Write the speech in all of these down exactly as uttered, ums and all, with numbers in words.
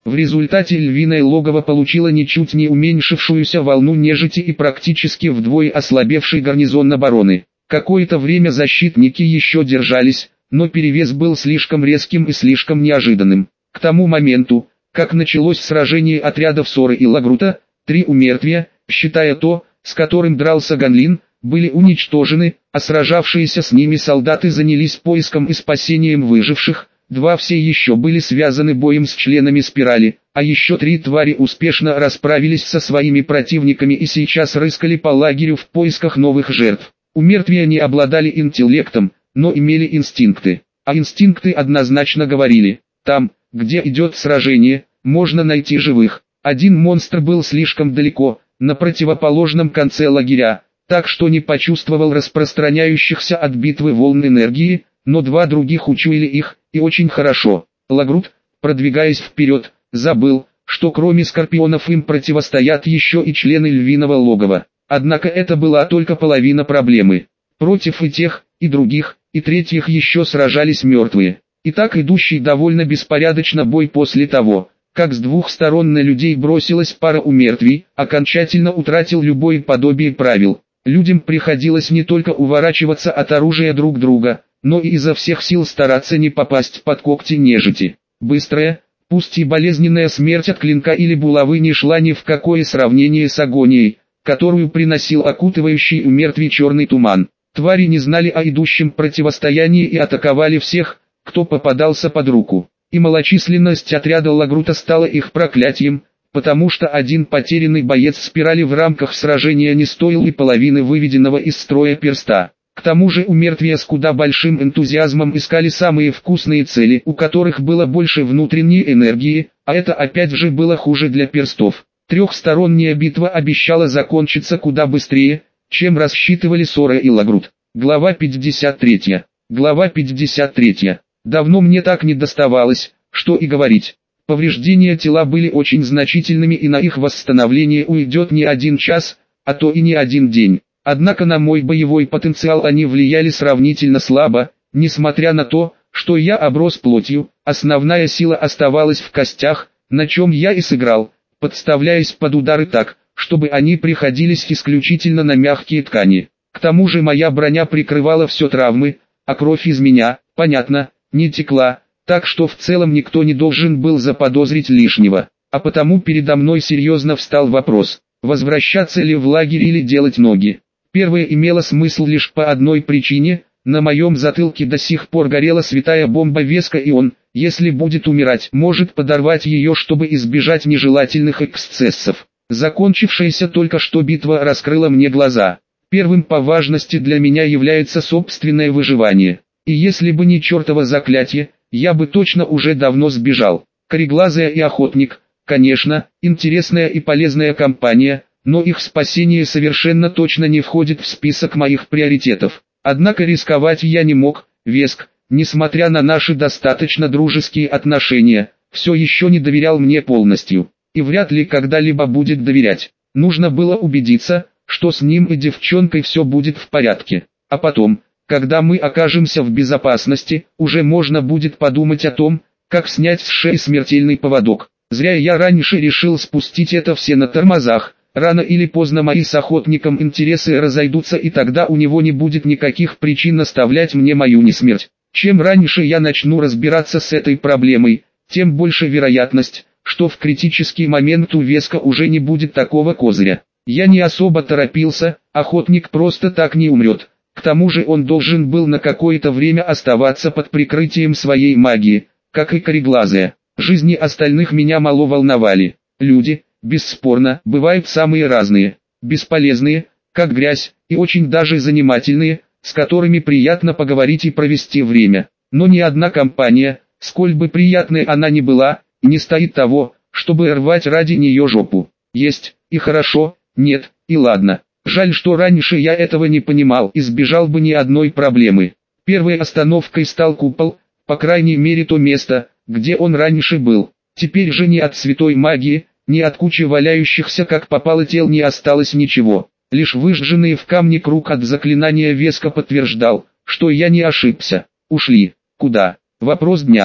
В результате львиное логово получило ничуть не уменьшившуюся волну нежити и практически вдвое ослабевший гарнизон обороны. Какое-то время защитники еще держались, но перевес был слишком резким и слишком неожиданным. К тому моменту, как началось сражение отрядов Соры и Лагрута, три умертвия, считая то, с которым дрался Ганлин, были уничтожены, а сражавшиеся с ними солдаты занялись поиском и спасением выживших. Два все еще были связаны боем с членами спирали, а еще три твари успешно расправились со своими противниками и сейчас рыскали по лагерю в поисках новых жертв. Умертвия не обладали интеллектом, но имели инстинкты. А инстинкты однозначно говорили: там, где идет сражение, можно найти живых. Один монстр был слишком далеко, на противоположном конце лагеря, так что не почувствовал распространяющихся от битвы волн энергии, но два других учуяли их, и очень хорошо. Лагрут, продвигаясь вперед, забыл, что кроме скорпионов им противостоят еще и члены львиного логова. Однако это была только половина проблемы. Против и тех, и других, и третьих еще сражались мертвые. И так идущий довольно беспорядочно бой после того, как с двух сторон на людей бросилась пара умертвий, окончательно утратил любое подобие правил. Людям приходилось не только уворачиваться от оружия друг друга, но и изо всех сил стараться не попасть под когти нежити. Быстрая, пусть и болезненная смерть от клинка или булавы не шла ни в какое сравнение с агонией, которую приносил окутывающий умертвий черный туман. Твари не знали о идущем противостоянии и атаковали всех, кто попадался под руку. И малочисленность отряда Лагрута стала их проклятием, потому что один потерянный боец спирали в рамках сражения не стоил и половины выведенного из строя перста. К тому же умертвия с куда большим энтузиазмом искали самые вкусные цели, у которых было больше внутренней энергии, а это опять же было хуже для перстов. Трехсторонняя битва обещала закончиться куда быстрее, чем рассчитывали Сора и Лагрут. Глава пятьдесят третья. Глава пятьдесят третья. Давно мне так не доставалось, что и говорить. Повреждения тела были очень значительными, и на их восстановление уйдет не один час, а то и не один день. Однако на мой боевой потенциал они влияли сравнительно слабо, несмотря на то, что я оброс плотью, основная сила оставалась в костях, на чем я и сыграл, подставляясь под удары так, чтобы они приходились исключительно на мягкие ткани. К тому же моя броня прикрывала все травмы, а кровь из меня, понятно, не текла, так что в целом никто не должен был заподозрить лишнего. А потому передо мной серьезно встал вопрос, возвращаться ли в лагерь или делать ноги. Первое имело смысл лишь по одной причине: на моем затылке до сих пор горела святая бомба Веска, и он, если будет умирать, может подорвать ее, чтобы избежать нежелательных эксцессов. Закончившаяся только что битва раскрыла мне глаза. Первым по важности для меня является собственное выживание. И если бы не чертово заклятие, я бы точно уже давно сбежал. Кореглазая и охотник, конечно, интересная и полезная компания, но их спасение совершенно точно не входит в список моих приоритетов. Однако рисковать я не мог. Веск, несмотря на наши достаточно дружеские отношения, все еще не доверял мне полностью. И вряд ли когда-либо будет доверять. Нужно было убедиться, что с ним и девчонкой все будет в порядке. А потом, когда мы окажемся в безопасности, уже можно будет подумать о том, как снять с шеи смертельный поводок. Зря я раньше решил спустить это все на тормозах. Рано или поздно мои с охотником интересы разойдутся, и тогда у него не будет никаких причин оставлять мне мою несмерть. Чем раньше я начну разбираться с этой проблемой, тем больше вероятность, что в критический момент у Веска уже не будет такого козыря. Я не особо торопился, охотник просто так не умрет. К тому же он должен был на какое-то время оставаться под прикрытием своей магии, как и кореглазая. Жизни остальных меня мало волновали. Люди, бесспорно, бывают самые разные. Бесполезные, как грязь, и очень даже занимательные, с которыми приятно поговорить и провести время. Но ни одна компания, сколь бы приятной она ни была, не стоит того, чтобы рвать ради нее жопу. Есть, и хорошо, нет, и ладно. Жаль, что раньше я этого не понимал, избежал бы ни одной проблемы. Первой остановкой стал купол, по крайней мере то место, где он раньше был. Теперь же ни от святой магии, ни от кучи валяющихся как попало тел не осталось ничего. Лишь выжженный в камне круг от заклинания Веска подтверждал, что я не ошибся. Ушли. Куда? Вопрос дня.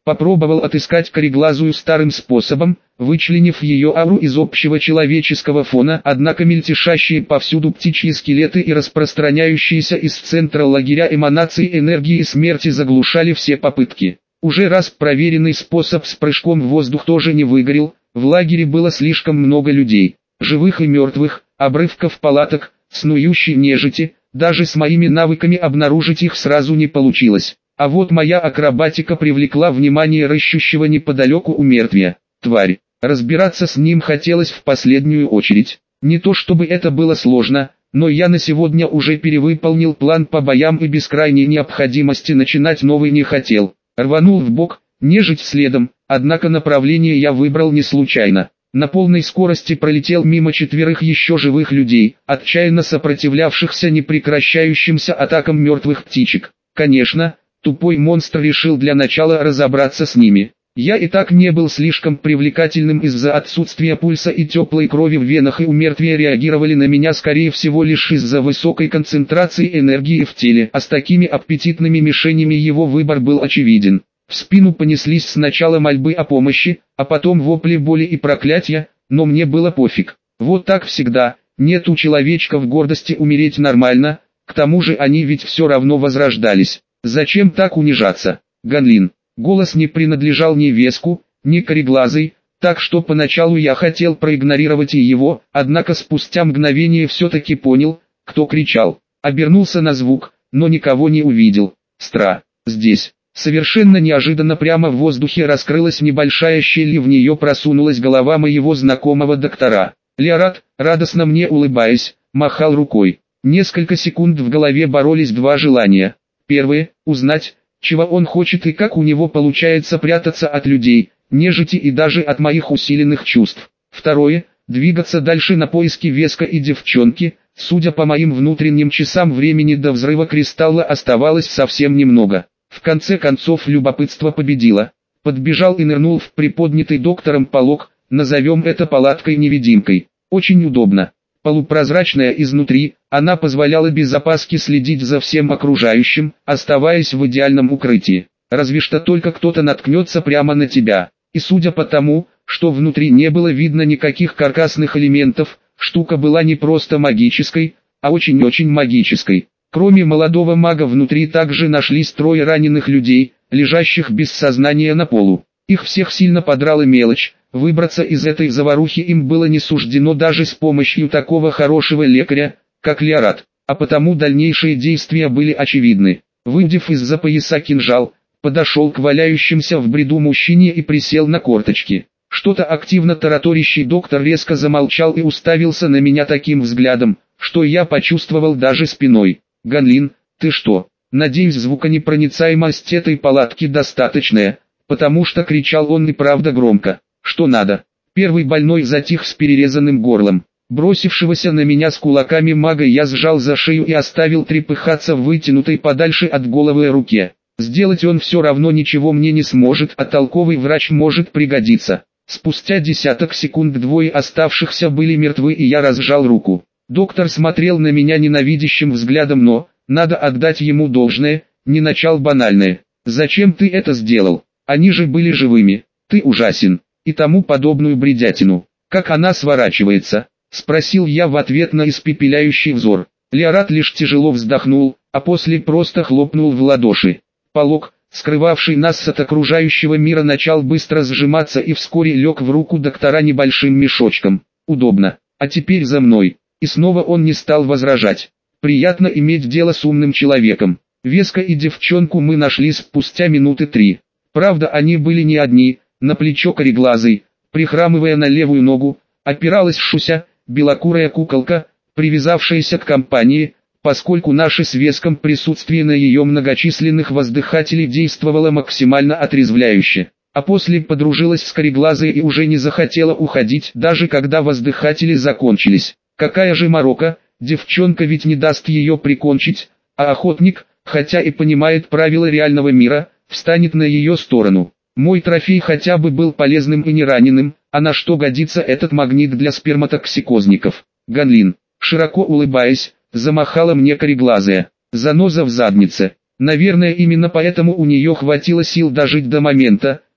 Попробовал отыскать кореглазую старым способом, вычленив ее ауру из общего человеческого фона, однако мельтешащие повсюду птичьи скелеты и распространяющиеся из центра лагеря эманации энергии смерти заглушали все попытки. Уже раз проверенный способ с прыжком в воздух тоже не выгорел, в лагере было слишком много людей, живых и мертвых, обрывков палаток, снующей нежити, даже с моими навыками обнаружить их сразу не получилось. А вот моя акробатика привлекла внимание рыщущего неподалеку у мертвия. Тварь. Разбираться с ним хотелось в последнюю очередь. Не то чтобы это было сложно, но я на сегодня уже перевыполнил план по боям и без крайней необходимости начинать новый не хотел. Рванул в бок, нежить следом, однако направление я выбрал не случайно. На полной скорости пролетел мимо четверых еще живых людей, отчаянно сопротивлявшихся непрекращающимся атакам мертвых птичек. Конечно, тупой монстр решил для начала разобраться с ними. Я и так не был слишком привлекательным из-за отсутствия пульса и теплой крови в венах, и у мертвия реагировали на меня скорее всего лишь из-за высокой концентрации энергии в теле, а с такими аппетитными мишенями его выбор был очевиден. В спину понеслись сначала мольбы о помощи, а потом вопли боли и проклятия, но мне было пофиг. Вот так всегда, нет у человечков гордости умереть нормально, к тому же они ведь все равно возрождались. Зачем так унижаться? Ганлин. Голос не принадлежал ни Веску, ни Кореглазой, так что поначалу я хотел проигнорировать и его, однако спустя мгновение все-таки понял, кто кричал. Обернулся на звук, но никого не увидел. Стра. Здесь. Совершенно неожиданно прямо в воздухе раскрылась небольшая щель, и в нее просунулась голова моего знакомого доктора. Леорат, радостно мне улыбаясь, махал рукой. Несколько секунд в голове боролись два желания. Первое – узнать, чего он хочет и как у него получается прятаться от людей, нежити и даже от моих усиленных чувств. Второе – двигаться дальше на поиски Веска и девчонки. Судя по моим внутренним часам, времени до взрыва кристалла оставалось совсем немного. В конце концов любопытство победило. Подбежал и нырнул в приподнятый доктором полог, назовем это палаткой-невидимкой. Очень удобно. Полупрозрачная изнутри, она позволяла без опаски следить за всем окружающим, оставаясь в идеальном укрытии. Разве что только кто-то наткнется прямо на тебя. И судя по тому, что внутри не было видно никаких каркасных элементов, штука была не просто магической, а очень-очень магической. Кроме молодого мага внутри также нашлись трое раненых людей, лежащих без сознания на полу. Их всех сильно подрала мелочь, выбраться из этой заварухи им было не суждено даже с помощью такого хорошего лекаря, как Леорат, а потому дальнейшие действия были очевидны. Выудив из-за пояса кинжал, подошел к валяющимся в бреду мужчине и присел на корточки. Что-то активно тараторящий доктор резко замолчал и уставился на меня таким взглядом, что я почувствовал даже спиной. «Ганлин, ты что? Надеюсь, звуконепроницаемость этой палатки достаточная, потому что кричал он и правда громко. Что надо?» Первый больной затих с перерезанным горлом. Бросившегося на меня с кулаками мага я сжал за шею и оставил трепыхаться в вытянутой подальше от головы руке. Сделать он все равно ничего мне не сможет, а толковый врач может пригодиться. Спустя десяток секунд двое оставшихся были мертвы, и я разжал руку. Доктор смотрел на меня ненавидящим взглядом, но, надо отдать ему должное, не начал банальное. «Зачем ты это сделал? Они же были живыми. Ты ужасен». И тому подобную бредятину. «Как она сворачивается?» — спросил я в ответ на испепеляющий взор. Леорат лишь тяжело вздохнул, а после просто хлопнул в ладоши. Полог, скрывавший нас от окружающего мира, начал быстро сжиматься и вскоре лег в руку доктора небольшим мешочком. «Удобно. А теперь за мной». И снова он не стал возражать. Приятно иметь дело с умным человеком. Веска и девчонку мы нашли спустя минуты три. Правда, они были не одни. На плечо Кореглазой, прихрамывая на левую ногу, опиралась Шуся, белокурая куколка, привязавшаяся к компании, поскольку наше с Веском присутствие на ее многочисленных воздыхателей действовало максимально отрезвляюще. А после подружилась с Кореглазой и уже не захотела уходить, даже когда воздыхатели закончились. Какая же морока, девчонка ведь не даст ее прикончить, а охотник, хотя и понимает правила реального мира, встанет на ее сторону. Мой трофей хотя бы был полезным и не раненым, а на что годится этот магнит для сперматоксикозников? Ганлин, широко улыбаясь, замахала мне Кореглазая. Заноза в заднице. Наверное, именно поэтому у нее хватило сил дожить до момента,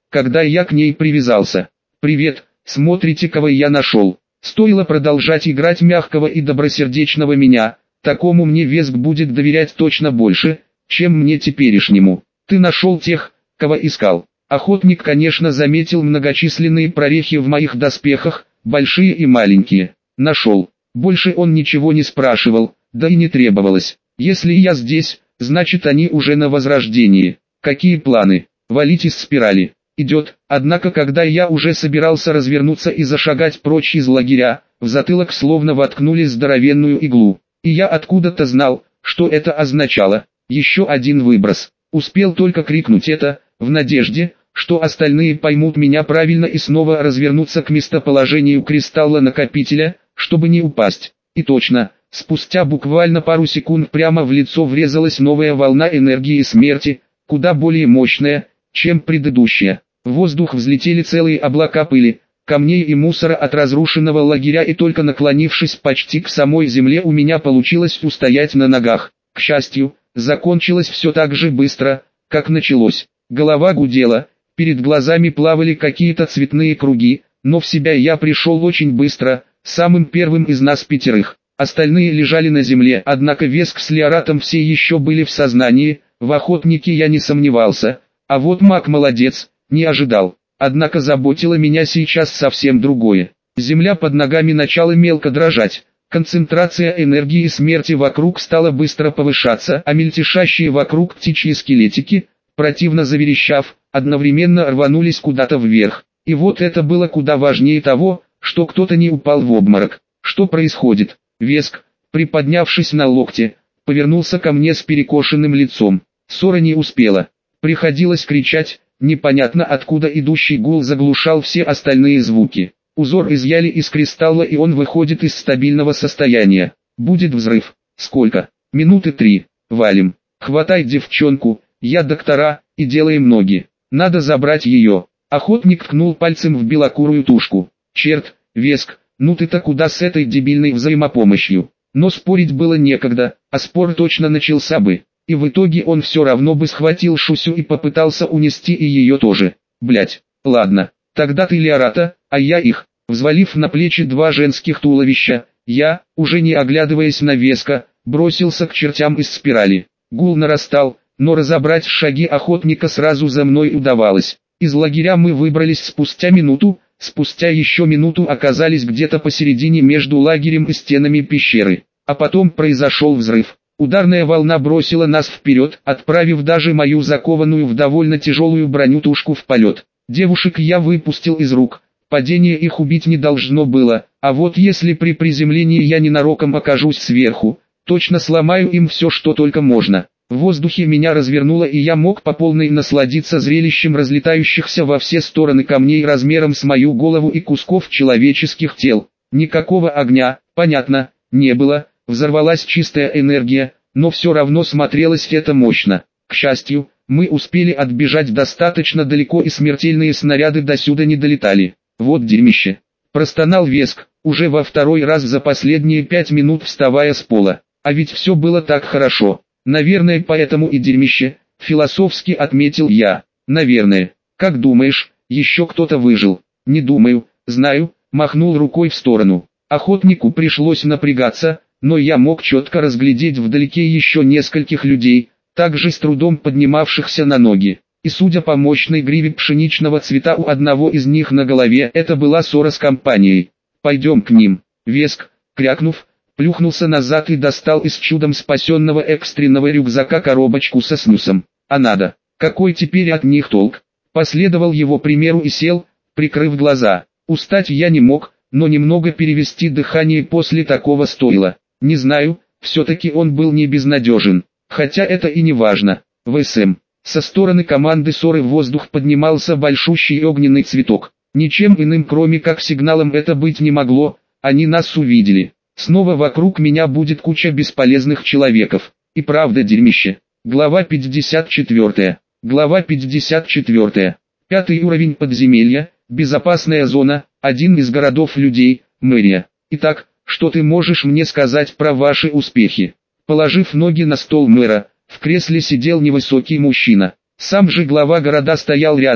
когда я к ней привязался. «Привет, смотрите, кого я нашел». Стоило продолжать играть мягкого и добросердечного меня, такому мне Веск будет доверять точно больше, чем мне теперешнему. «Ты нашел тех, кого искал». Охотник, конечно, заметил многочисленные прорехи в моих доспехах, большие и маленькие. Нашел. Больше он ничего не спрашивал, да и не требовалось. Если я здесь, значит они уже на возрождении. Какие планы? Валить из спирали. Идет. Однако когда я уже собирался развернуться и зашагать прочь из лагеря, в затылок словно воткнули здоровенную иглу. И я откуда-то знал, что это означало. Еще один выброс. Успел только крикнуть это, в надежде, что остальные поймут меня правильно и снова развернуться к местоположению кристалла-накопителя, чтобы не упасть. И точно, спустя буквально пару секунд прямо в лицо врезалась новая волна энергии смерти, куда более мощная, чем предыдущая. В воздух взлетели целые облака пыли, камней и мусора от разрушенного лагеря, и только наклонившись почти к самой земле у меня получилось устоять на ногах. К счастью, закончилось все так же быстро, как началось. Голова гудела, перед глазами плавали какие-то цветные круги, но в себя я пришел очень быстро, самым первым из нас пятерых. Остальные лежали на земле, однако Веск с Леоратом все еще были в сознании, в охотнике я не сомневался, а вот маг молодец, не ожидал. Однако заботило меня сейчас совсем другое. Земля под ногами начала мелко дрожать, концентрация энергии смерти вокруг стала быстро повышаться, а мельтешащие вокруг птичьи скелетики, противно заверещав, одновременно рванулись куда-то вверх. И вот это было куда важнее того, что кто-то не упал в обморок. Что происходит? Веск, приподнявшись на локте, повернулся ко мне с перекошенным лицом. Сора не успела. Приходилось кричать, непонятно откуда идущий гул заглушал все остальные звуки. Узор изъяли из кристалла, и он выходит из стабильного состояния. Будет взрыв. Сколько? Минуты три. Валим. Хватай девчонку, я доктора, и делаем ноги. Надо забрать ее. Охотник ткнул пальцем в белокурую тушку. Черт, Веск, ну ты-то куда с этой дебильной взаимопомощью? Но спорить было некогда, а спор точно начался бы. И в итоге он все равно бы схватил Шусю и попытался унести и ее тоже. Блять, ладно, тогда ты Леората, а я их. Взвалив на плечи два женских туловища, я, уже не оглядываясь на Веска, бросился к чертям из спирали. Гул нарастал, но разобрать шаги охотника сразу за мной удавалось. Из лагеря мы выбрались спустя минуту, спустя еще минуту оказались где-то посередине между лагерем и стенами пещеры. А потом произошел взрыв. Ударная волна бросила нас вперед, отправив даже мою закованную в довольно тяжелую броню тушку в полет. Девушек я выпустил из рук. Падение их убить не должно было, а вот если при приземлении я ненароком окажусь сверху, точно сломаю им все, что только можно. В воздухе меня развернуло, и я мог по полной насладиться зрелищем разлетающихся во все стороны камней размером с мою голову и кусков человеческих тел. Никакого огня, понятно, не было, взорвалась чистая энергия, но все равно смотрелось это мощно. К счастью, мы успели отбежать достаточно далеко, и смертельные снаряды досюда не долетали. Вот дерьмище. Простонал Веск, уже во второй раз за последние пять минут вставая с пола. А ведь все было так хорошо. Наверное, поэтому и дерьмище, философски отметил я. Наверное. Как думаешь, еще кто-то выжил? Не думаю, знаю, махнул рукой в сторону. Охотнику пришлось напрягаться, но я мог четко разглядеть вдалеке еще нескольких людей, также с трудом поднимавшихся на ноги. И судя по мощной гриве пшеничного цвета у одного из них на голове, это была Сора с компанией. Пойдем к ним. Веск, крякнув, плюхнулся назад и достал из чудом спасенного экстренного рюкзака коробочку со снюсом. А надо, какой теперь от них толк? Последовал его примеру и сел, прикрыв глаза. Устать я не мог, но немного перевести дыхание после такого стоило. Не знаю, все-таки он был не безнадежен. Хотя это и не важно. ВСМ. Со стороны команды Соры в воздух поднимался большущий огненный цветок. Ничем иным кроме как сигналом это быть не могло, они нас увидели. Снова вокруг меня будет куча бесполезных человеков. И правда дерьмище. Глава пятьдесят четыре. Глава пятьдесят четыре. Пятый уровень подземелья, безопасная зона, один из городов людей, мэрия. Итак, что ты можешь мне сказать про ваши успехи? Положив ноги на стол мэра, в кресле сидел невысокий мужчина. Сам же глава города стоял рядом,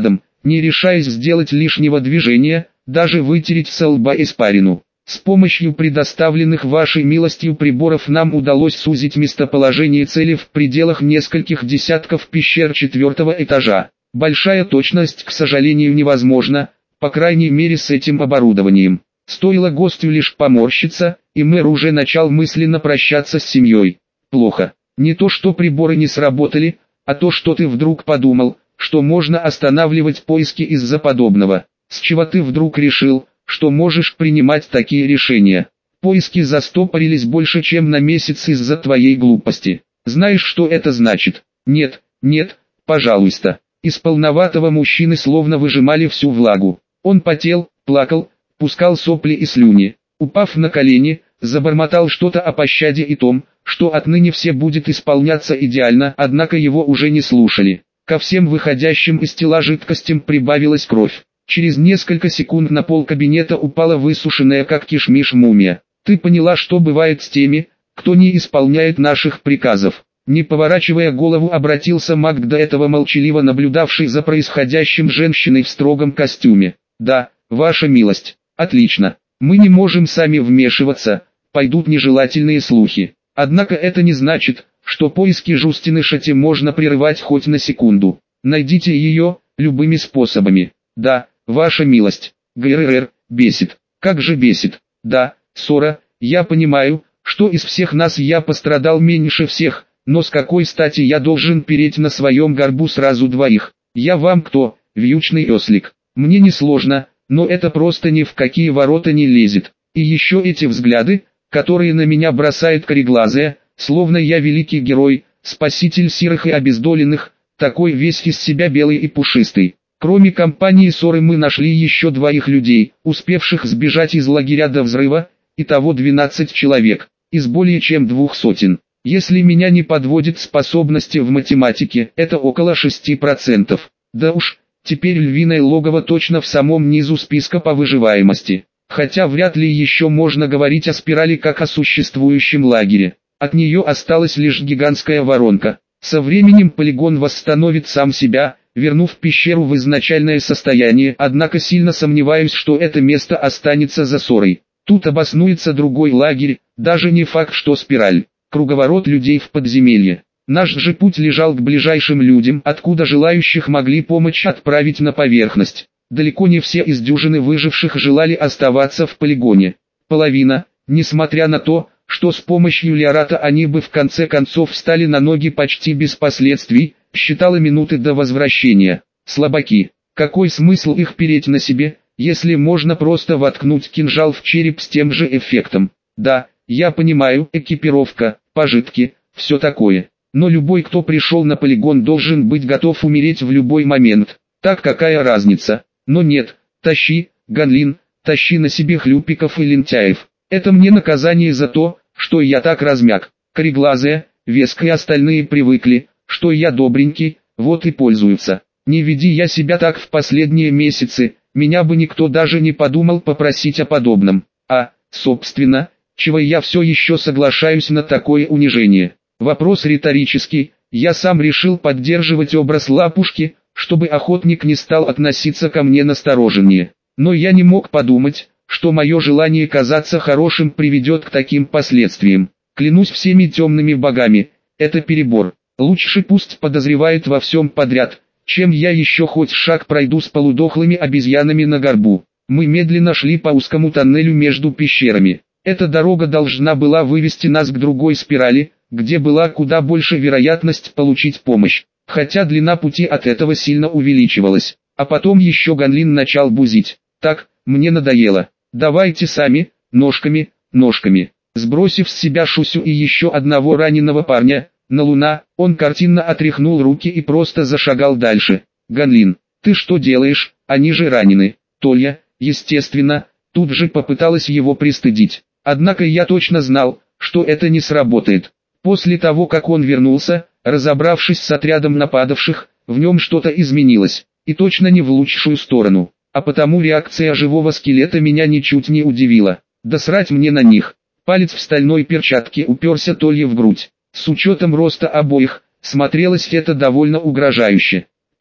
не решаясь сделать лишнего движения, даже вытереть со лба испарину. С помощью предоставленных вашей милостью приборов нам удалось сузить местоположение цели в пределах нескольких десятков пещер четвертого этажа. Большая точность, к сожалению, невозможна, по крайней мере с этим оборудованием. Стоило гостю лишь поморщиться, и мэр уже начал мысленно прощаться с семьей. Плохо. Не то что приборы не сработали, а то что ты вдруг подумал, что можно останавливать поиски из-за подобного. С чего ты вдруг решил, что можешь принимать такие решения? Поиски застопорились больше чем на месяц из-за твоей глупости. Знаешь, что это значит? Нет, нет, пожалуйста. Из полноватого мужчины словно выжимали всю влагу. Он потел, плакал, пускал сопли и слюни. Упав на колени, забормотал что-то о пощаде и том, что отныне все будет исполняться идеально, однако его уже не слушали. Ко всем выходящим из тела жидкостям прибавилась кровь. Через несколько секунд на пол кабинета упала высушенная как кишмиш мумия. Ты поняла, что бывает с теми, кто не исполняет наших приказов? Не поворачивая голову, обратился маг к до этого молчаливо наблюдавшей за происходящим женщиной в строгом костюме. Да, ваша милость. Отлично. Мы не можем сами вмешиваться, пойдут нежелательные слухи. Однако это не значит, что поиски Жустины Шати можно прерывать хоть на секунду. Найдите ее, любыми способами. Да, ваша милость. ГРР, бесит. Как же бесит. Да, Сора, я понимаю, что из всех нас я пострадал меньше всех, но с какой стати я должен переть на своем горбу сразу двоих? Я вам кто, вьючный ослик? Мне не сложно, но это просто ни в какие ворота не лезет. И еще эти взгляды, которые на меня бросает кореглазая, словно я великий герой, спаситель сирых и обездоленных, такой весь из себя белый и пушистый. Кроме компании Соры мы нашли еще двоих людей, успевших сбежать из лагеря до взрыва, итого двенадцать человек, из более чем двух сотен. Если меня не подводит способности в математике, это около шести процентов. Да уж, теперь львиное логово точно в самом низу списка по выживаемости. Хотя вряд ли еще можно говорить о спирали как о существующем лагере. От нее осталась лишь гигантская воронка. Со временем полигон восстановит сам себя, вернув пещеру в изначальное состояние, однако сильно сомневаюсь, что это место останется за Сорой. Тут обоснуется другой лагерь, даже не факт, что спираль. Круговорот людей в подземелье. Наш же путь лежал к ближайшим людям, откуда желающих могли помощь отправить на поверхность. Далеко не все из дюжины выживших желали оставаться в полигоне. Половина, несмотря на то, что с помощью Лиората они бы в конце концов встали на ноги почти без последствий, считала минуты до возвращения. Слабаки. Какой смысл их переть на себе, если можно просто воткнуть кинжал в череп с тем же эффектом? Да, я понимаю, экипировка, пожитки, все такое. Но любой, кто пришел на полигон, должен быть готов умереть в любой момент. Так какая разница? Но нет, тащи, Ганлин, тащи на себе хлюпиков и лентяев. Это мне наказание за то, что я так размяк. Кореглазая, Веска и остальные привыкли, что я добренький, вот и пользуются. Не веди я себя так в последние месяцы, меня бы никто даже не подумал попросить о подобном. А, собственно, чего я все еще соглашаюсь на такое унижение? Вопрос риторический, я сам решил поддерживать образ лапушки, чтобы охотник не стал относиться ко мне настороженнее. Но я не мог подумать, что мое желание казаться хорошим приведет к таким последствиям. Клянусь всеми темными богами, это перебор. Лучше пусть подозревает во всем подряд, чем я еще хоть шаг пройду с полудохлыми обезьянами на горбу. Мы медленно шли по узкому тоннелю между пещерами. Эта дорога должна была вывести нас к другой спирали, где была куда больше вероятность получить помощь. Хотя длина пути от этого сильно увеличивалась. А потом еще Ганлин начал бузить. Так, мне надоело. Давайте сами, ножками, ножками. Сбросив с себя Шусю и еще одного раненого парня, на Луна, он картинно отряхнул руки и просто зашагал дальше. Ганлин, ты что делаешь, они же ранены. Толья, естественно, тут же попыталась его пристыдить. Однако я точно знал, что это не сработает. После того, как он вернулся, разобравшись с отрядом нападавших, в нем что-то изменилось, и точно не в лучшую сторону. А потому реакция живого скелета меня ничуть не удивила. Да срать мне на них. Палец в стальной перчатке уперся Толье в грудь. С учетом роста обоих, смотрелось это довольно угрожающе.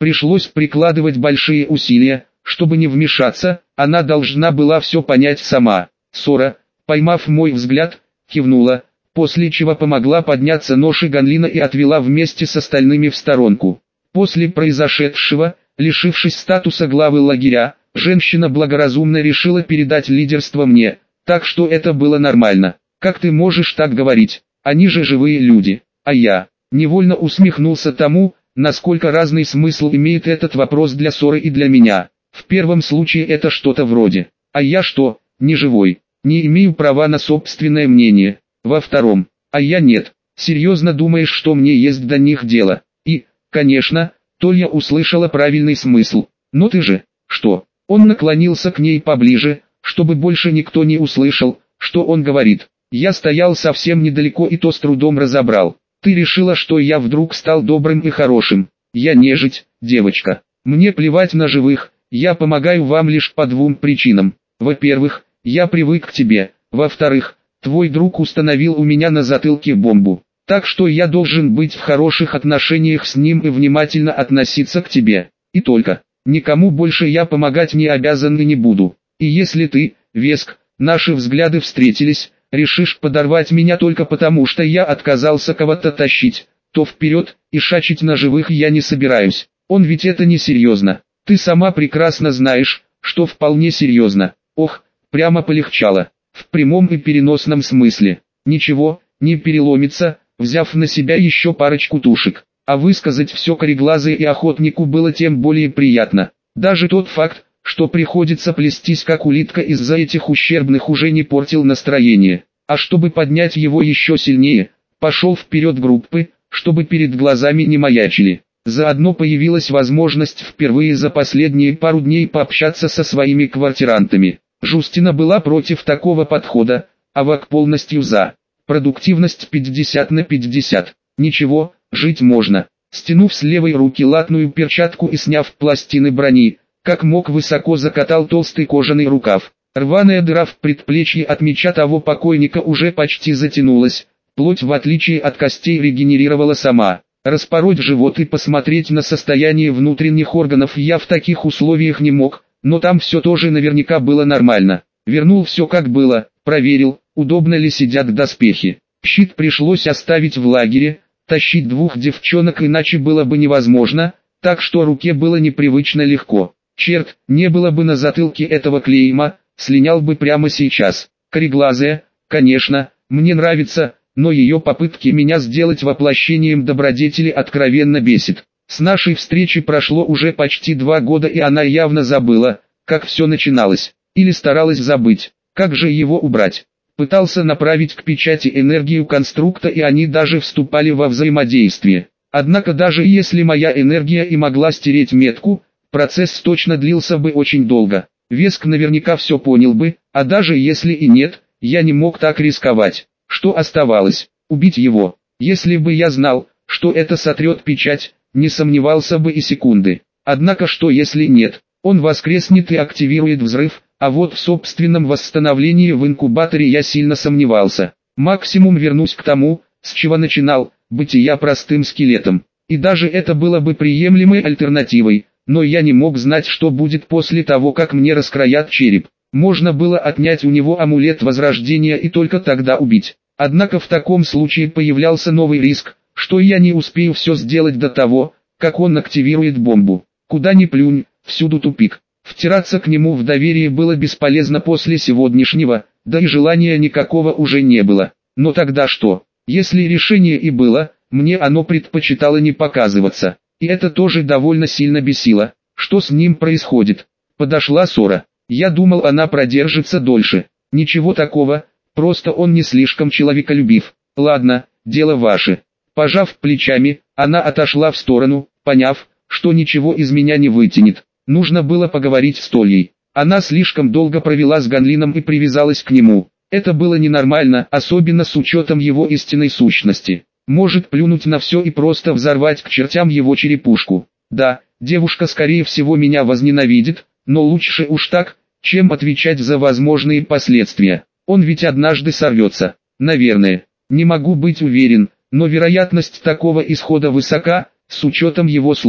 Пришлось прикладывать большие усилия, чтобы не вмешаться, она должна была все понять сама. Сора, поймав мой взгляд, кивнула, после чего помогла подняться ноше Ганлина и отвела вместе с остальными в сторонку. После произошедшего, лишившись статуса главы лагеря, женщина благоразумно решила передать лидерство мне, так что это было нормально. «Как ты можешь так говорить? Они же живые люди, а я...» Невольно усмехнулся тому, насколько разный смысл имеет этот вопрос для Соры и для меня. В первом случае это что-то вроде «А я что, не живой? Не имею права на собственное мнение». Во втором «А я нет. Серьезно думаешь, что мне есть до них дело?» И, конечно, Толья услышала правильный смысл. «Но ты же, что?» Он наклонился к ней поближе, чтобы больше никто не услышал, что он говорит. Я стоял совсем недалеко и то с трудом разобрал. «Ты решила, что я вдруг стал добрым и хорошим? Я нежить, девочка. Мне плевать на живых, я помогаю вам лишь по двум причинам. Во-первых, я привык к тебе. Во-вторых, твой друг установил у меня на затылке бомбу. Так что я должен быть в хороших отношениях с ним и внимательно относиться к тебе. И только. Никому больше я помогать не обязан и не буду. И если ты, Веск, наши взгляды встретились, решишь подорвать меня только потому, что я отказался кого-то тащить, то вперед, и шачить на живых я не собираюсь. Он ведь это не серьезно. Ты сама прекрасно знаешь, что вполне серьезно. Ох, прямо полегчало. В прямом и переносном смысле. Ничего, не переломится, взяв на себя еще парочку тушек. А высказать все кореглазой и охотнику было тем более приятно. Даже тот факт, что приходится плестись как улитка из-за этих ущербных, уже не портил настроение. А чтобы поднять его еще сильнее, пошел вперед группы, чтобы перед глазами не маячили. Заодно появилась возможность впервые за последние пару дней пообщаться со своими квартирантами. Жустина была против такого подхода, а Вак полностью за. Продуктивность пятьдесят на пятьдесят. Ничего, жить можно. Стянув с левой руки латную перчатку и сняв пластины брони, как мог высоко закатал толстый кожаный рукав. Рваная дыра в предплечье от меча того покойника уже почти затянулась. Плоть, в отличие от костей, регенерировала сама. Распороть живот и посмотреть на состояние внутренних органов я в таких условиях не мог, но там все тоже наверняка было нормально. Вернул все как было, проверил, удобно ли сидят доспехи. Щит пришлось оставить в лагере, тащить двух девчонок иначе было бы невозможно, так что руке было непривычно легко. Черт, не было бы на затылке этого клейма, слинял бы прямо сейчас. Кореглазая, конечно, мне нравится, но ее попытки меня сделать воплощением добродетели откровенно бесит. С нашей встречи прошло уже почти два года, и она явно забыла, как все начиналось, или старалась забыть. Как же его убрать? Пытался направить к печати энергию конструкта, и они даже вступали во взаимодействие. Однако даже если моя энергия и могла стереть метку, процесс точно длился бы очень долго. Веск наверняка все понял бы, а даже если и нет, я не мог так рисковать. Что оставалось? Убить его. Если бы я знал, что это сотрет печать, не сомневался бы и секунды. Однако что если нет? Он воскреснет и активирует взрыв, а вот в собственном восстановлении в инкубаторе я сильно сомневался. Максимум вернусь к тому, с чего начинал, бытия простым скелетом. И даже это было бы приемлемой альтернативой, но я не мог знать, что будет после того, как мне раскроят череп. Можно было отнять у него амулет возрождения и только тогда убить. Однако в таком случае появлялся новый риск, что я не успею все сделать до того, как он активирует бомбу. Куда ни плюнь, всюду тупик. Втираться к нему в доверие было бесполезно после сегодняшнего, да и желания никакого уже не было. Но тогда что? Если решение и было, мне оно предпочитало не показываться. И это тоже довольно сильно бесило. Что с ним происходит? Подошла Сора. Я думал, она продержится дольше. Ничего такого, просто он не слишком человеколюбив. Ладно, дело ваше. Пожав плечами, она отошла в сторону, поняв, что ничего из меня не вытянет. Нужно было поговорить с Тольей. Она слишком долго провела с Ганлином и привязалась к нему. Это было ненормально, особенно с учетом его истинной сущности. Может плюнуть на все и просто взорвать к чертям его черепушку. Да, девушка скорее всего меня возненавидит, но лучше уж так, чем отвечать за возможные последствия. Он ведь однажды сорвется. Наверное. Не могу быть уверен, но вероятность такого исхода высока, с учетом его слов.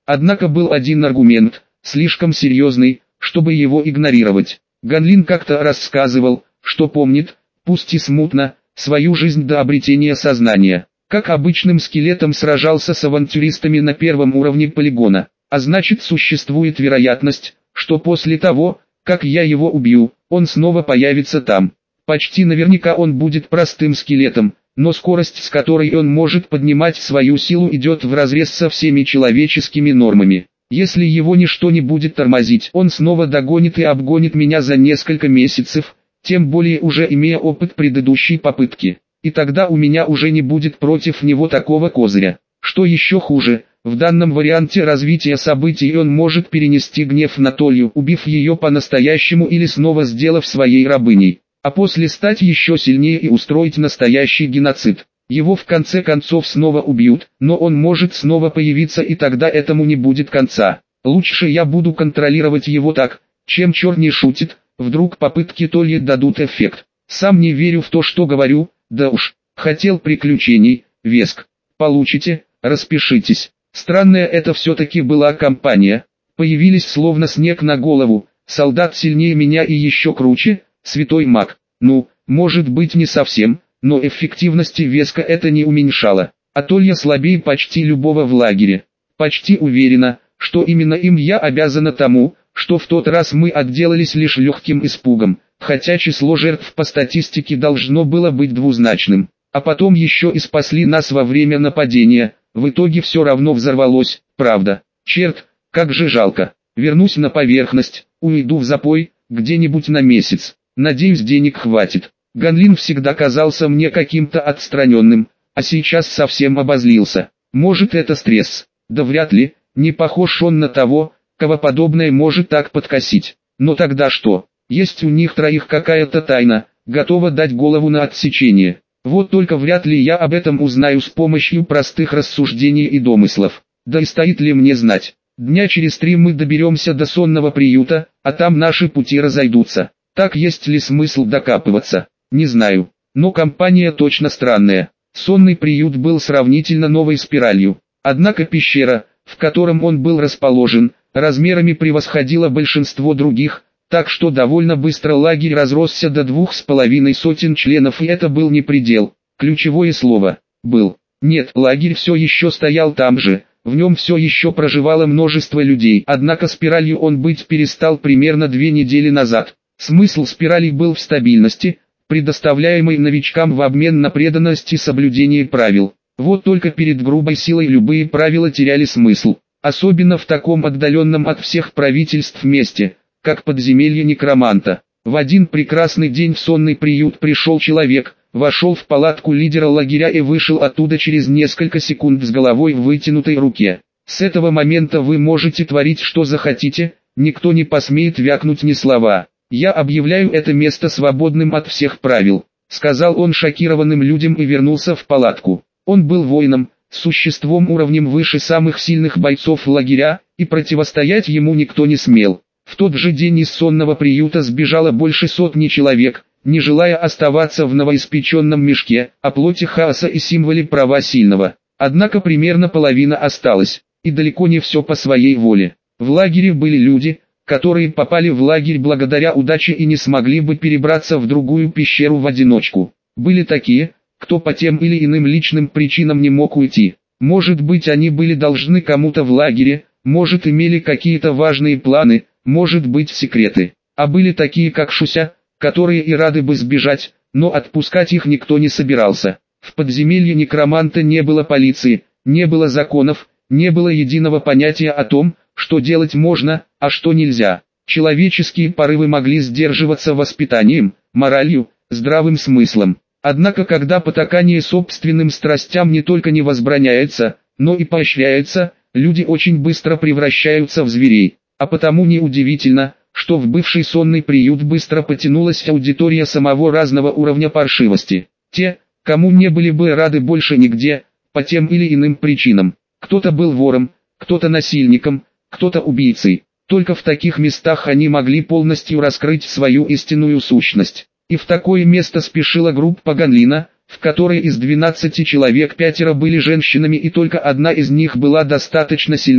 Однако был один аргумент, слишком серьезный, чтобы его игнорировать. Ганлин как-то рассказывал, что помнит, пусть и смутно, свою жизнь до обретения сознания. Как обычным скелетом сражался с авантюристами на первом уровне полигона. А значит, существует вероятность, что после того, как я его убью, он снова появится там. Почти наверняка он будет простым скелетом, но скорость, с которой он может поднимать свою силу, идет вразрез со всеми человеческими нормами. Если его ничто не будет тормозить, он снова догонит и обгонит меня за несколько месяцев, тем более уже имея опыт предыдущей попытки. И тогда у меня уже не будет против него такого козыря. Что еще хуже, в данном варианте развития событий он может перенести гнев на Толью, убив ее по-настоящему или снова сделав своей рабыней, а после стать еще сильнее и устроить настоящий геноцид. Его в конце концов снова убьют, но он может снова появиться, и тогда этому не будет конца. Лучше я буду контролировать его так, чем черт не шутит, вдруг попытки Тольи дадут эффект. Сам не верю в то, что говорю, да уж, хотел приключений, Веск. Получите, распишитесь. Странная это все-таки была компания. Появились словно снег на голову, солдат сильнее меня и еще круче, святой маг. Ну, может быть не совсем, но эффективности Веска это не уменьшало. А Толья слабее почти любого в лагере. Почти уверена, что именно им я обязана тому, что в тот раз мы отделались лишь легким испугом, хотя число жертв по статистике должно было быть двузначным. А потом еще и спасли нас во время нападения, в итоге все равно взорвалось, правда. Черт, как же жалко. Вернусь на поверхность, уйду в запой, где-нибудь на месяц. Надеюсь, денег хватит. Ганлин всегда казался мне каким-то отстраненным, а сейчас совсем обозлился. Может, это стресс? Да вряд ли, не похож он на того, кого подобное может так подкосить. Но тогда что? Есть у них троих какая-то тайна, готова дать голову на отсечение. Вот только вряд ли я об этом узнаю с помощью простых рассуждений и домыслов. Да и стоит ли мне знать? Дня через три мы доберемся до сонного приюта, а там наши пути разойдутся. Так есть ли смысл докапываться? Не знаю. Но компания точно странная. Сонный приют был сравнительно новой спиралью. Однако пещера, в котором он был расположен, размерами превосходила большинство других, так что довольно быстро лагерь разросся до двух с половиной сотен членов, и это был не предел. Ключевое слово «был». Нет, лагерь все еще стоял там же, в нем все еще проживало множество людей, однако спиралью он быть перестал примерно две недели назад. Смысл спирали был в стабильности, предоставляемой новичкам в обмен на преданность и соблюдение правил. Вот только перед грубой силой любые правила теряли смысл, особенно в таком отдаленном от всех правительств месте, как подземелье некроманта. В один прекрасный день в сонный приют пришел человек, вошел в палатку лидера лагеря и вышел оттуда через несколько секунд с головой в вытянутой руке. С этого момента вы можете творить что захотите, никто не посмеет вякнуть ни слова. «Я объявляю это место свободным от всех правил», — сказал он шокированным людям и вернулся в палатку. Он был воином, существом уровнем выше самых сильных бойцов лагеря, и противостоять ему никто не смел. В тот же день из сонного приюта сбежало больше сотни человек, не желая оставаться в новоиспеченном мешке, о плоти хаоса и символе права сильного. Однако примерно половина осталась, и далеко не все по своей воле. В лагере были люди, которые попали в лагерь благодаря удаче и не смогли бы перебраться в другую пещеру в одиночку. Были такие, кто по тем или иным личным причинам не мог уйти. Может быть, они были должны кому-то в лагере, может, имели какие-то важные планы, может быть, секреты. А были такие, как Шуся, которые и рады бы сбежать, но отпускать их никто не собирался. В подземелье некроманта не было полиции, не было законов, не было единого понятия о том, что делать можно, а что нельзя. Человеческие порывы могли сдерживаться воспитанием, моралью, здравым смыслом. Однако когда потакание собственным страстям не только не возбраняется, но и поощряется, люди очень быстро превращаются в зверей. А потому неудивительно, что в бывший сонный приют быстро потянулась аудитория самого разного уровня паршивости. Те, кому не были бы рады больше нигде, по тем или иным причинам. Кто-то был вором, кто-то насильником, кто-то убийцей. Только в таких местах они могли полностью раскрыть свою истинную сущность. И в такое место спешила группа Ганлина, в которой из двенадцати человек пятеро были женщинами и только одна из них была достаточно сильна,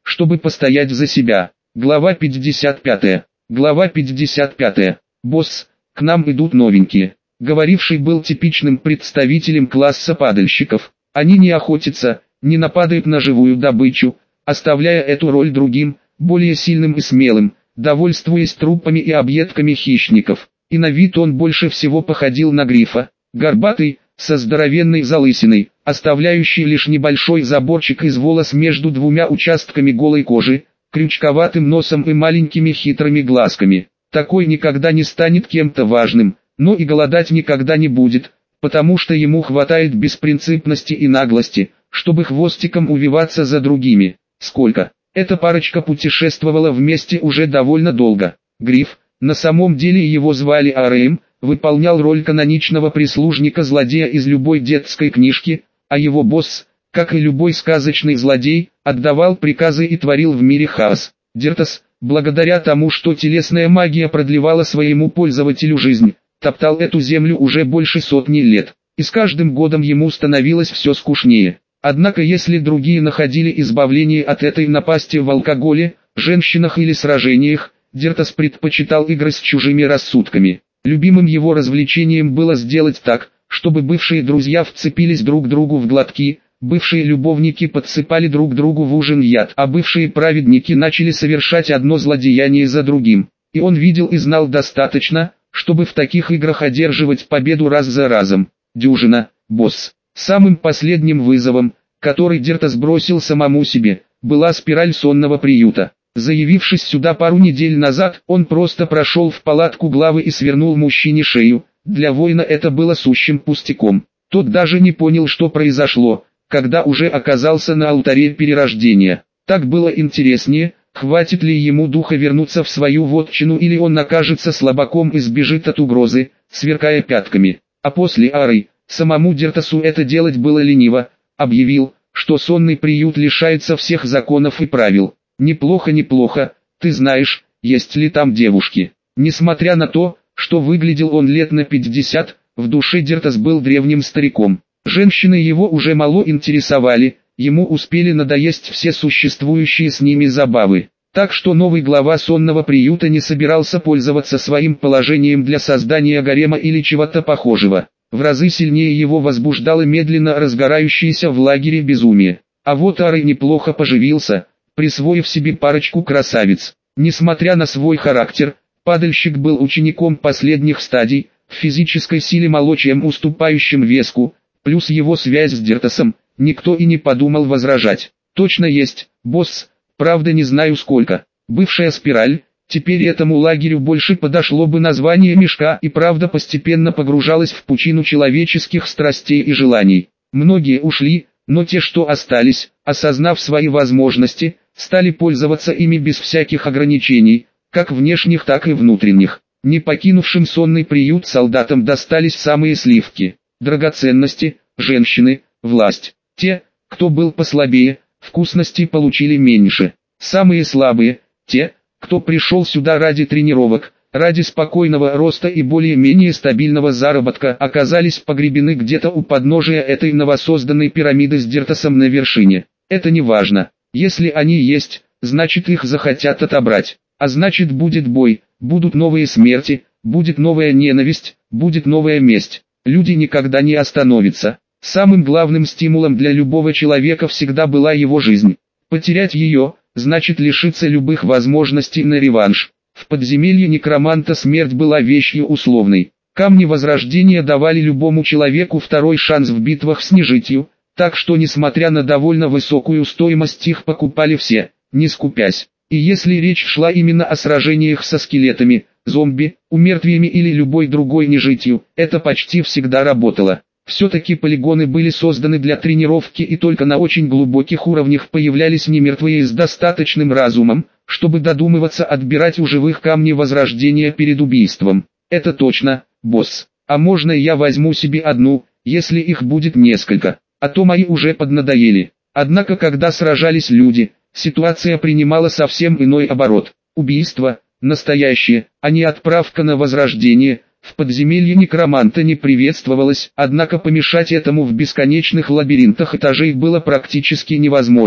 чтобы постоять за себя. Глава пятьдесят пятая. Глава пятьдесят пятая. «Босс, к нам идут новенькие». Говоривший был типичным представителем класса падальщиков. Они не охотятся, не нападают на живую добычу, оставляя эту роль другим, более сильным и смелым, довольствуясь трупами и объедками хищников. И на вид он больше всего походил на грифа, горбатый, со здоровенной залысиной, оставляющий лишь небольшой заборчик из волос между двумя участками голой кожи, крючковатым носом и маленькими хитрыми глазками. Такой никогда не станет кем-то важным, но и голодать никогда не будет, потому что ему хватает беспринципности и наглости, чтобы хвостиком увиваться за другими. Сколько? Эта парочка путешествовала вместе уже довольно долго. Гриф, на самом деле его звали Арэем, выполнял роль каноничного прислужника-злодея из любой детской книжки, а его босс, как и любой сказочный злодей, отдавал приказы и творил в мире хаос. Диртас, благодаря тому, что телесная магия продлевала своему пользователю жизнь, топтал эту землю уже больше сотни лет, и с каждым годом ему становилось все скучнее. Однако если другие находили избавление от этой напасти в алкоголе, женщинах или сражениях, Диртас предпочитал игры с чужими рассудками. Любимым его развлечением было сделать так, чтобы бывшие друзья вцепились друг другу в глотки, бывшие любовники подсыпали друг другу в ужин яд, а бывшие праведники начали совершать одно злодеяние за другим. И он видел и знал достаточно, чтобы в таких играх одерживать победу раз за разом. Дюжина, босс. Самым последним вызовом, который Диртас бросил самому себе, была спираль сонного приюта. Заявившись сюда пару недель назад, он просто прошел в палатку главы и свернул мужчине шею. Для воина это было сущим пустяком. Тот даже не понял, что произошло, когда уже оказался на алтаре перерождения. Так было интереснее, хватит ли ему духа вернуться в свою вотчину или он окажется слабаком и сбежит от угрозы, сверкая пятками. А после Ары, самому Диртасу это делать было лениво, объявил, что сонный приют лишается всех законов и правил. Неплохо, неплохо, ты знаешь, есть ли там девушки. Несмотря на то, что выглядел он лет на пятьдесят, в душе Диртас был древним стариком. Женщины его уже мало интересовали, ему успели надоесть все существующие с ними забавы. Так что новый глава сонного приюта не собирался пользоваться своим положением для создания гарема или чего-то похожего. В разы сильнее его возбуждало медленно разгорающееся в лагере безумие. А вот Ары неплохо поживился, присвоив себе парочку красавиц. Несмотря на свой характер, падальщик был учеником последних стадий, в физической силе мало чем уступающим Веску, плюс его связь с Диртасом, никто и не подумал возражать. Точно есть, босс, правда не знаю сколько. Бывшая спираль, теперь этому лагерю больше подошло бы название мешка, и правда постепенно погружалась в пучину человеческих страстей и желаний. Многие ушли, но те, что остались, осознав свои возможности, стали пользоваться ими без всяких ограничений, как внешних, так и внутренних. Не покинувшим сонный приют солдатам достались самые сливки, драгоценности, женщины, власть. Те, кто был послабее, вкусности получили меньше. Самые слабые, те, кто пришел сюда ради тренировок, ради спокойного роста и более-менее стабильного заработка, оказались погребены где-то у подножия этой новосозданной пирамиды с Диртасом на вершине. Это не важно. Если они есть, значит их захотят отобрать. А значит будет бой, будут новые смерти, будет новая ненависть, будет новая месть. Люди никогда не остановятся. Самым главным стимулом для любого человека всегда была его жизнь. Потерять ее, значит лишиться любых возможностей на реванш. В подземелье некроманта смерть была вещью условной. Камни возрождения давали любому человеку второй шанс в битвах с нежитью, так что несмотря на довольно высокую стоимость их покупали все, не скупясь. И если речь шла именно о сражениях со скелетами, зомби, умертвиями или любой другой нежитью, это почти всегда работало. Все-таки полигоны были созданы для тренировки и только на очень глубоких уровнях появлялись немертвые с достаточным разумом, чтобы додумываться отбирать у живых камни возрождения перед убийством. Это точно, босс. А можно я возьму себе одну, если их будет несколько, а то мои уже поднадоели. Однако когда сражались люди, ситуация принимала совсем иной оборот. Убийство, настоящее, а не отправка на возрождение, в подземелье некроманта не приветствовалось, однако помешать этому в бесконечных лабиринтах этажей было практически невозможно.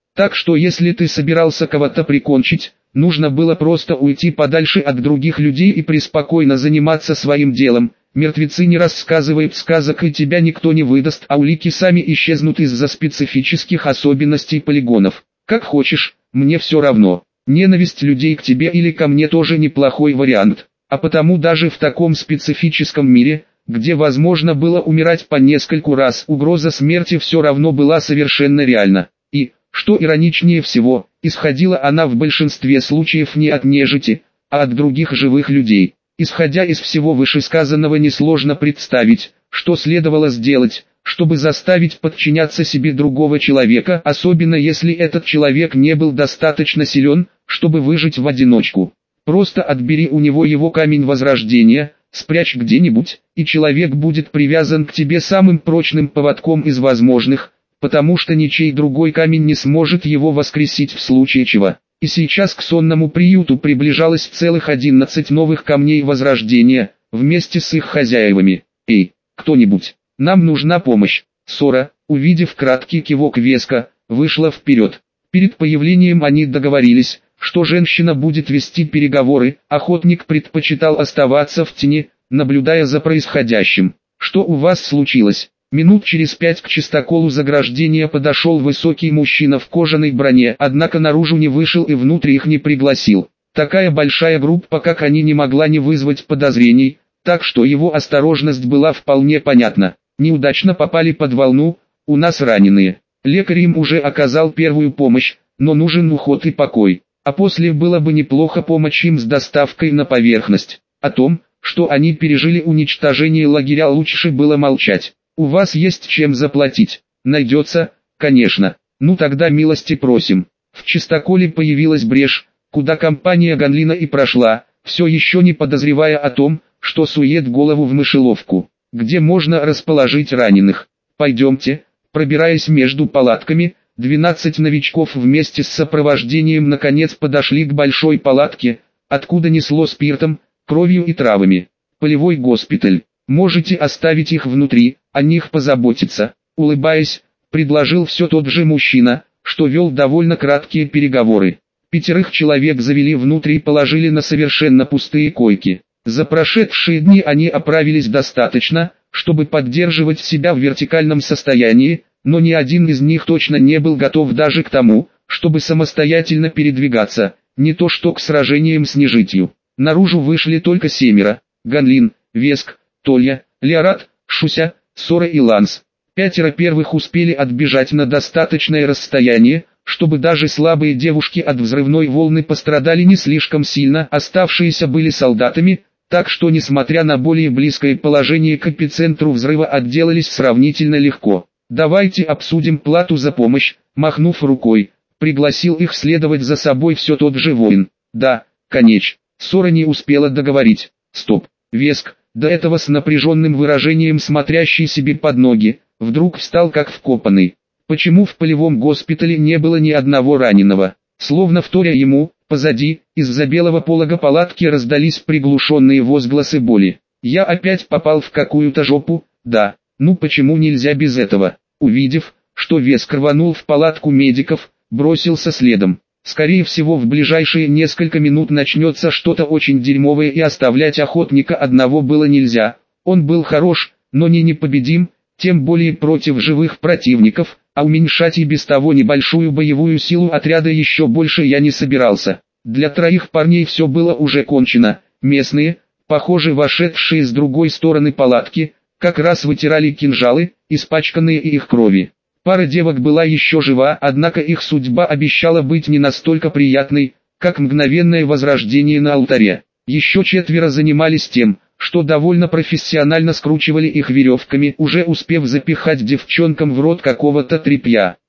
Так что если ты собирался кого-то прикончить, нужно было просто уйти подальше от других людей и преспокойно заниматься своим делом. Мертвецы не рассказывают сказок и тебя никто не выдаст, а улики сами исчезнут из-за специфических особенностей полигонов. Как хочешь, мне все равно. Ненависть людей к тебе или ко мне тоже неплохой вариант. А потому даже в таком специфическом мире, где возможно было умирать по нескольку раз, угроза смерти все равно была совершенно реальна. И, что ироничнее всего, исходила она в большинстве случаев не от нежити, а от других живых людей. Исходя из всего вышесказанного, несложно представить, что следовало сделать, чтобы заставить подчиняться себе другого человека, особенно если этот человек не был достаточно силен, чтобы выжить в одиночку. Просто отбери у него его камень возрождения, спрячь где-нибудь, и человек будет привязан к тебе самым прочным поводком из возможных, потому что ничей другой камень не сможет его воскресить в случае чего. И сейчас к сонному приюту приближалось целых одиннадцать новых камней возрождения, вместе с их хозяевами. «Эй, кто-нибудь, нам нужна помощь!» Сора, увидев краткий кивок Веска, вышла вперед. Перед появлением они договорились, что женщина будет вести переговоры, охотник предпочитал оставаться в тени, наблюдая за происходящим. «Что у вас случилось?» Минут через пять к чистоколу заграждения подошел высокий мужчина в кожаной броне, однако наружу не вышел и внутрь их не пригласил. Такая большая группа, как они, не могла не вызвать подозрений, так что его осторожность была вполне понятна. Неудачно попали под волну, у нас раненые. Лекарь им уже оказал первую помощь, но нужен уход и покой. А после было бы неплохо помочь им с доставкой на поверхность. О том, что они пережили уничтожение лагеря, лучше было молчать. У вас есть чем заплатить? Найдется, конечно. Ну тогда милости просим. В чистоколе появилась брешь, куда компания Ганлина и прошла, все еще не подозревая о том, что сует голову в мышеловку, где можно расположить раненых. Пойдемте. Пробираясь между палатками, двенадцать новичков вместе с сопровождением наконец подошли к большой палатке, откуда несло спиртом, кровью и травами. Полевой госпиталь. Можете оставить их внутри, о них позаботиться. Улыбаясь, предложил все тот же мужчина, что вел довольно краткие переговоры. Пятерых человек завели внутрь и положили на совершенно пустые койки. За прошедшие дни они оправились достаточно, чтобы поддерживать себя в вертикальном состоянии, но ни один из них точно не был готов даже к тому, чтобы самостоятельно передвигаться, не то что к сражениям с нежитью. Наружу вышли только семеро: Ганлин, Веск, Толья, Леорат, Шуся, Сора и Ланс. Пятеро первых успели отбежать на достаточное расстояние, чтобы даже слабые девушки от взрывной волны пострадали не слишком сильно, оставшиеся были солдатами, так что несмотря на более близкое положение к эпицентру взрыва, отделались сравнительно легко. «Давайте обсудим плату за помощь», махнув рукой, пригласил их следовать за собой все тот же воин. «Да, конечно». Сора не успела договорить. «Стоп, Веск», до этого с напряженным выражением смотрящий себе под ноги, вдруг встал как вкопанный. Почему в полевом госпитале не было ни одного раненого? Словно вторя ему, позади, из-за белого полога палатки раздались приглушенные возгласы боли. «Я опять попал в какую-то жопу, да, ну почему нельзя без этого?» Увидев, что Веск рванул в палатку медиков, бросился следом. Скорее всего, в ближайшие несколько минут начнется что-то очень дерьмовое, и оставлять охотника одного было нельзя. Он был хорош, но не непобедим, тем более против живых противников, а уменьшать и без того небольшую боевую силу отряда еще больше я не собирался. Для троих парней все было уже кончено. Местные, похоже вошедшие с другой стороны палатки, как раз вытирали кинжалы, испачканные их крови. Пара девок была еще жива, однако их судьба обещала быть не настолько приятной, как мгновенное возрождение на алтаре. Еще четверо занимались тем, что довольно профессионально скручивали их веревками, уже успев запихать девчонкам в рот какого-то тряпья.